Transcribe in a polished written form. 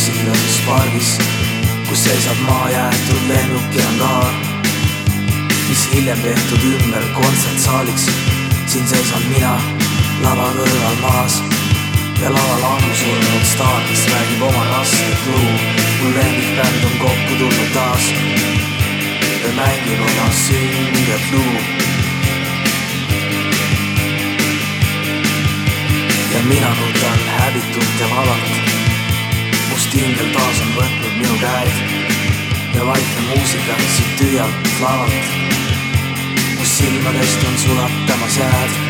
rusikases pargis, kus seisab maajäetud lennuk ja angaar, mis hiljem tehtud ümber kontsertsaaliks. Siin seisan mina lava kõrval maas ja laval ammu surnud staar, kes räägib oma rasket lugu. Mul lemmikbänd on kokku tulnud taas ja mängib oma sünget lugu. Ja mina nutan häbitult ja vabalt. Must hingel taas on võtnud minu käed ja vaikne muusika siit tühjalt lavalt. Must silmadest on sulatamas jääd